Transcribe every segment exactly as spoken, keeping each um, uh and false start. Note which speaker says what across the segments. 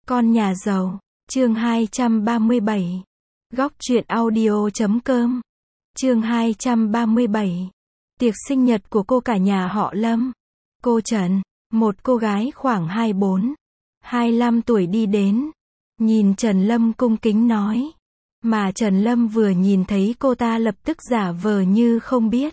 Speaker 1: Con nhà giàu, chương hai trăm ba mươi bảy. Góc truyện audio chấm com. Chương hai trăm ba mươi bảy. Tiệc sinh nhật của cô cả nhà họ Lâm. Cô Trần, một cô gái khoảng hai mươi bốn, hai mươi lăm tuổi đi đến. Nhìn Trần Lâm cung kính nói. Mà Trần Lâm vừa nhìn thấy cô ta lập tức giả vờ như không biết.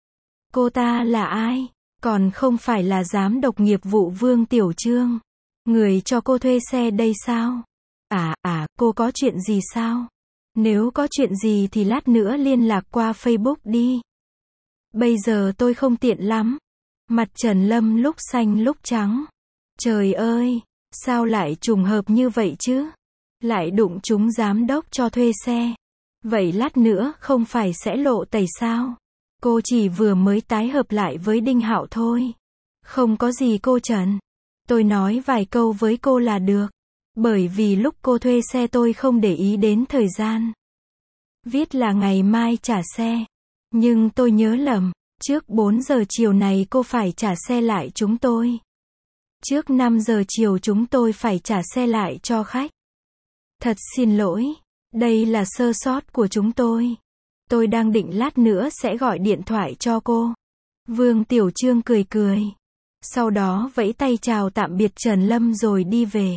Speaker 1: Cô ta là ai? Còn không phải là giám đốc nghiệp vụ Vương Tiểu Trương. Người cho cô thuê xe đây sao? À, à, cô có chuyện gì sao? Nếu có chuyện gì thì lát nữa liên lạc qua Facebook đi. Bây giờ tôi không tiện lắm. Mặt Trần Lâm lúc xanh lúc trắng. Trời ơi, sao lại trùng hợp như vậy chứ? Lại đụng trúng giám đốc cho thuê xe. Vậy lát nữa không phải sẽ lộ tẩy sao? Cô chỉ vừa mới tái hợp lại với Đinh Hạo thôi. Không có gì cô Trần. Tôi nói vài câu với cô là được. Bởi vì lúc cô thuê xe tôi không để ý đến thời gian. Viết là ngày mai trả xe. Nhưng tôi nhớ lầm, trước bốn giờ chiều này cô phải trả xe lại chúng tôi. Trước năm giờ chiều chúng tôi phải trả xe lại cho khách. Thật xin lỗi, đây là sơ sót của chúng tôi. Tôi đang định lát nữa sẽ gọi điện thoại cho cô. Vương Tiểu Trương cười cười. Sau đó vẫy tay chào tạm biệt Trần Lâm rồi đi về.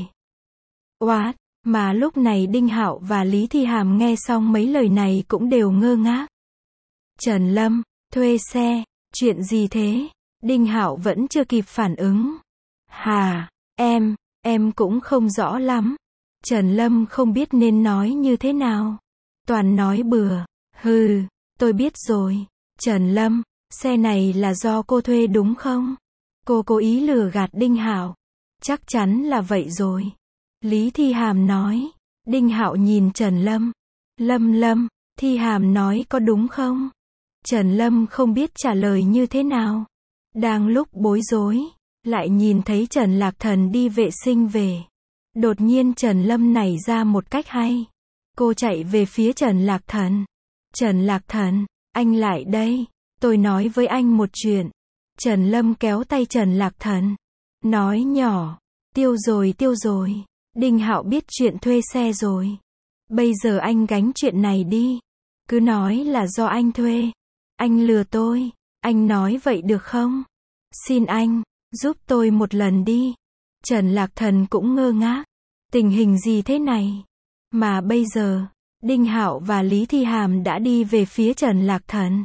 Speaker 1: Oát, mà lúc này Đinh Hạo và Lý Thi Hàm nghe xong mấy lời này cũng đều ngơ ngác. Trần Lâm, thuê xe, chuyện gì thế? Đinh Hạo vẫn chưa kịp phản ứng. Hà, em, em cũng không rõ lắm. Trần Lâm không biết nên nói như thế nào. Toàn nói bừa. Hừ, tôi biết rồi. Trần Lâm, xe này là do cô thuê đúng không? Cô cố ý lừa gạt Đinh Hạo. Chắc chắn là vậy rồi. Lý Thi Hàm nói. Đinh Hạo nhìn Trần Lâm. Lâm Lâm, Thi Hàm nói có đúng không? Trần Lâm không biết trả lời như thế nào. Đang lúc bối rối, lại nhìn thấy Trần Lạc Thần đi vệ sinh về. Đột nhiên Trần Lâm nảy ra một cách hay. Cô chạy về phía Trần Lạc Thần. Trần Lạc Thần, anh lại đây. Tôi nói với anh một chuyện. Trần Lâm kéo tay Trần Lạc Thần. Nói nhỏ. Tiêu rồi tiêu rồi. Đinh Hạo biết chuyện thuê xe rồi. Bây giờ anh gánh chuyện này đi. Cứ nói là do anh thuê. Anh lừa tôi. Anh nói vậy được không? Xin anh, giúp tôi một lần đi. Trần Lạc Thần cũng ngơ ngác. Tình hình gì thế này? Mà bây giờ, Đinh Hạo và Lý Thi Hàm đã đi về phía Trần Lạc Thần.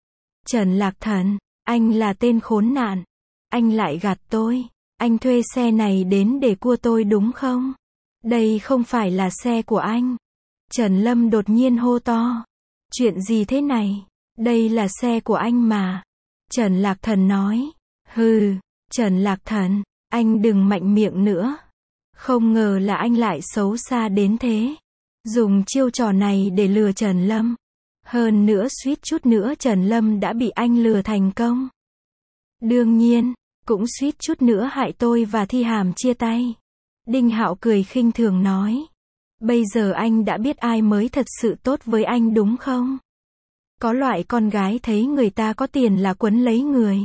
Speaker 1: Trần Lạc Thần, anh là tên khốn nạn. Anh lại gạt tôi. Anh thuê xe này đến để cua tôi đúng không? Đây không phải là xe của anh. Trần Lâm đột nhiên hô to. Chuyện gì thế này? Đây là xe của anh mà. Trần Lạc Thần nói. Hừ, Trần Lạc Thần, anh đừng mạnh miệng nữa. Không ngờ là anh lại xấu xa đến thế. Dùng chiêu trò này để lừa Trần Lâm. Hơn nữa suýt chút nữa Trần Lâm đã bị anh lừa thành công. Đương nhiên, cũng suýt chút nữa hại tôi và Thi Hàm chia tay. Đinh Hạo cười khinh thường nói. Bây giờ anh đã biết ai mới thật sự tốt với anh đúng không? Có loại con gái thấy người ta có tiền là quấn lấy người.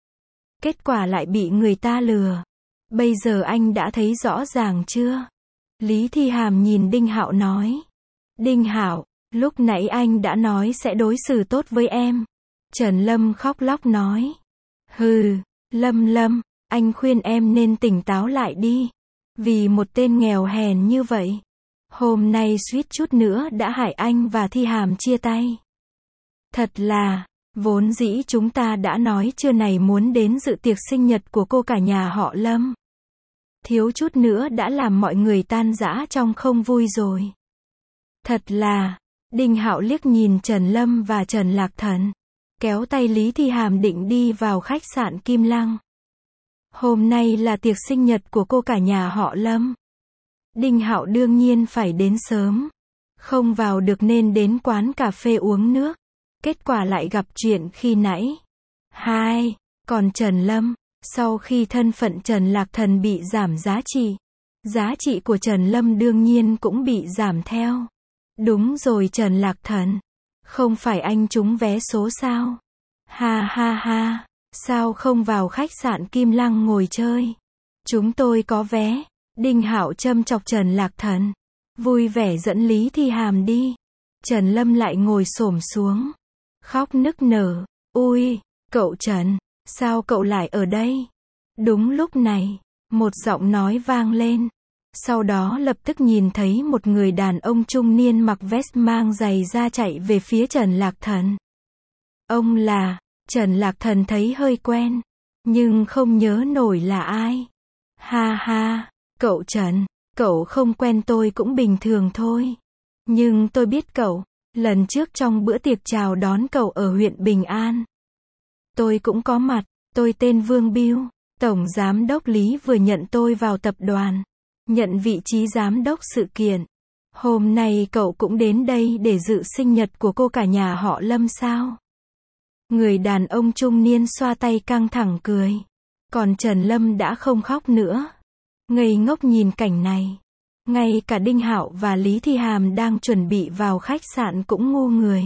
Speaker 1: Kết quả lại bị người ta lừa. Bây giờ anh đã thấy rõ ràng chưa? Lý Thi Hàm nhìn Đinh Hạo nói. Đinh Hạo, lúc nãy anh đã nói sẽ đối xử tốt với em. Trần Lâm khóc lóc nói. Hừ, Lâm Lâm, anh khuyên em nên tỉnh táo lại đi. Vì một tên nghèo hèn như vậy, hôm nay suýt chút nữa đã hại anh và Thi Hàm chia tay. Thật là, vốn dĩ chúng ta đã nói trưa này muốn đến dự tiệc sinh nhật của cô cả nhà họ Lâm. Thiếu chút nữa đã làm mọi người tan rã trong không vui rồi. Thật là, Đinh Hạo liếc nhìn Trần Lâm và Trần Lạc Thần. Kéo tay Lý Thi Hàm định đi vào khách sạn Kim Lăng. Hôm nay là tiệc sinh nhật của cô cả nhà họ Lâm. Đinh Hạo đương nhiên phải đến sớm. Không vào được nên đến quán cà phê uống nước. Kết quả lại gặp chuyện khi nãy. Hai, còn Trần Lâm, sau khi thân phận Trần Lạc Thần bị giảm giá trị, giá trị của Trần Lâm đương nhiên cũng bị giảm theo. Đúng rồi Trần Lạc Thần, không phải anh trúng vé số sao? Ha ha ha, sao không vào khách sạn Kim Lăng ngồi chơi? Chúng tôi có vé. Đinh Hạo châm chọc Trần Lạc Thần. Vui vẻ dẫn Lý Thi Hàm đi. Trần Lâm lại ngồi xổm xuống. Khóc nức nở. Ui, cậu Trần, sao cậu lại ở đây? Đúng lúc này, một giọng nói vang lên. Sau đó lập tức nhìn thấy một người đàn ông trung niên mặc vest mang giày da chạy về phía Trần Lạc Thần. Ông là, Trần Lạc Thần thấy hơi quen, nhưng không nhớ nổi là ai. Ha ha, cậu Trần, cậu không quen tôi cũng bình thường thôi. Nhưng tôi biết cậu, lần trước trong bữa tiệc chào đón cậu ở huyện Bình An. Tôi cũng có mặt, tôi tên Vương Biêu, Tổng Giám đốc Lý vừa nhận tôi vào tập đoàn, nhận vị trí giám đốc sự kiện. Hôm nay cậu cũng đến đây để dự sinh nhật của cô cả nhà họ Lâm sao? Người đàn ông trung niên xoa tay căng thẳng cười. Còn Trần Lâm đã không khóc nữa. Ngây ngốc nhìn cảnh này. Ngay cả Đinh Hạo và Lý Thi Hàm đang chuẩn bị vào khách sạn cũng ngu người.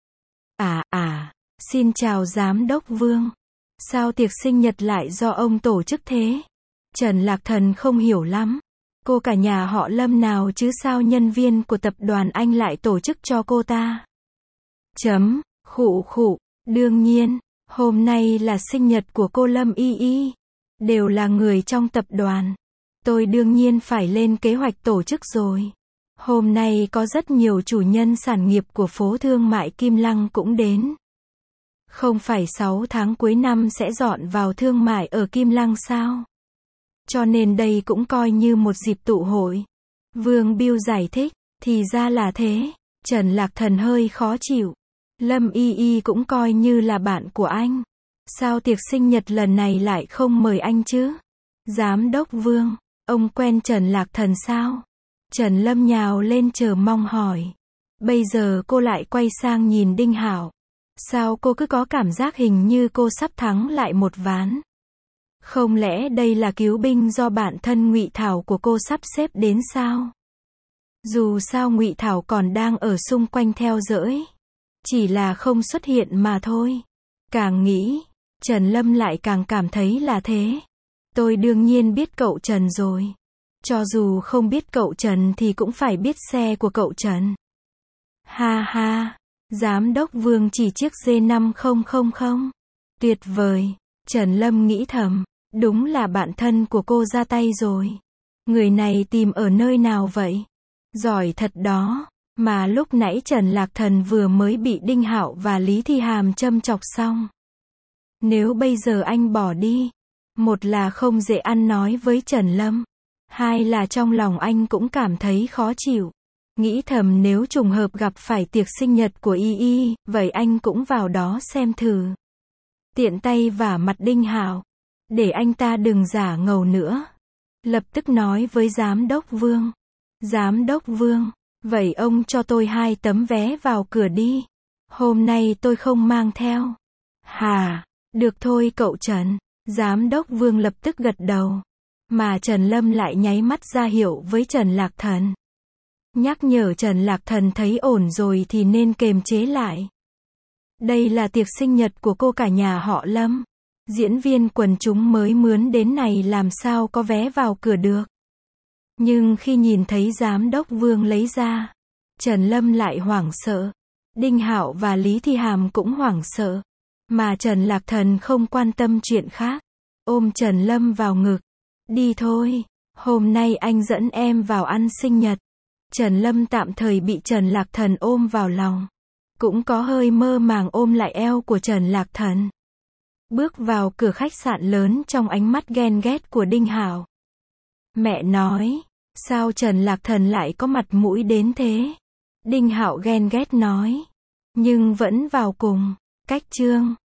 Speaker 1: À à, xin chào Giám đốc Vương. Sao tiệc sinh nhật lại do ông tổ chức thế? Trần Lạc Thần không hiểu lắm. Cô cả nhà họ Lâm nào chứ sao nhân viên của tập đoàn anh lại tổ chức cho cô ta? Chấm, khụ khụ, đương nhiên, hôm nay là sinh nhật của cô Lâm Y Y. Đều là người trong tập đoàn. Tôi đương nhiên phải lên kế hoạch tổ chức rồi. Hôm nay có rất nhiều chủ nhân sản nghiệp của phố thương mại Kim Lăng cũng đến. Không phải sáu tháng cuối năm sẽ dọn vào thương mại ở Kim Lăng sao? Cho nên đây cũng coi như một dịp tụ hội. Vương Biêu giải thích, thì ra là thế. Trần Lạc Thần hơi khó chịu. Lâm Y Y cũng coi như là bạn của anh. Sao tiệc sinh nhật lần này lại không mời anh chứ? Giám đốc Vương, ông quen Trần Lạc Thần sao? Trần Lâm nhào lên chờ mong hỏi. Bây giờ cô lại quay sang nhìn Đinh Hạo. Sao cô cứ có cảm giác hình như cô sắp thắng lại một ván? Không lẽ đây là cứu binh do bạn thân Ngụy Thảo của cô sắp xếp đến sao? Dù sao Ngụy Thảo còn đang ở xung quanh theo dõi. Chỉ là không xuất hiện mà thôi. Càng nghĩ, Trần Lâm lại càng cảm thấy là thế. Tôi đương nhiên biết cậu Trần rồi. Cho dù không biết cậu Trần thì cũng phải biết xe của cậu Trần. Ha ha, Giám đốc Vương chỉ chiếc D năm không không không. Tuyệt vời, Trần Lâm nghĩ thầm, đúng là bạn thân của cô ra tay rồi. Người này tìm ở nơi nào vậy? Giỏi thật đó, mà lúc nãy Trần Lạc Thần vừa mới bị Đinh Hạo và Lý Thi Hàm châm chọc xong. Nếu bây giờ anh bỏ đi, một là không dễ ăn nói với Trần Lâm, hai là trong lòng anh cũng cảm thấy khó chịu. Nghĩ thầm nếu trùng hợp gặp phải tiệc sinh nhật của Y Y, vậy anh cũng vào đó xem thử. Tiện tay vả mặt Đinh Hạo, để anh ta đừng giả ngầu nữa. Lập tức nói với Giám đốc Vương. Giám đốc Vương, vậy ông cho tôi hai tấm vé vào cửa đi. Hôm nay tôi không mang theo. Hà, được thôi cậu Trần. Giám đốc Vương lập tức gật đầu. Mà Trần Lâm lại nháy mắt ra hiệu với Trần Lạc Thần. Nhắc nhở Trần Lạc Thần thấy ổn rồi thì nên kềm chế lại. Đây là tiệc sinh nhật của cô cả nhà họ Lâm. Diễn viên quần chúng mới mướn đến này làm sao có vé vào cửa được. Nhưng khi nhìn thấy Giám đốc Vương lấy ra, Trần Lâm lại hoảng sợ. Đinh Hạo và Lý Thi Hàm cũng hoảng sợ. Mà Trần Lạc Thần không quan tâm chuyện khác. Ôm Trần Lâm vào ngực. Đi thôi, hôm nay anh dẫn em vào ăn sinh nhật. Trần Lâm tạm thời bị Trần Lạc Thần ôm vào lòng. Cũng có hơi mơ màng ôm lại eo của Trần Lạc Thần. Bước vào cửa khách sạn lớn trong ánh mắt ghen ghét của Đinh Hạo. Mẹ nói, sao Trần Lạc Thần lại có mặt mũi đến thế? Đinh Hạo ghen ghét nói. Nhưng vẫn vào cùng. Cách chương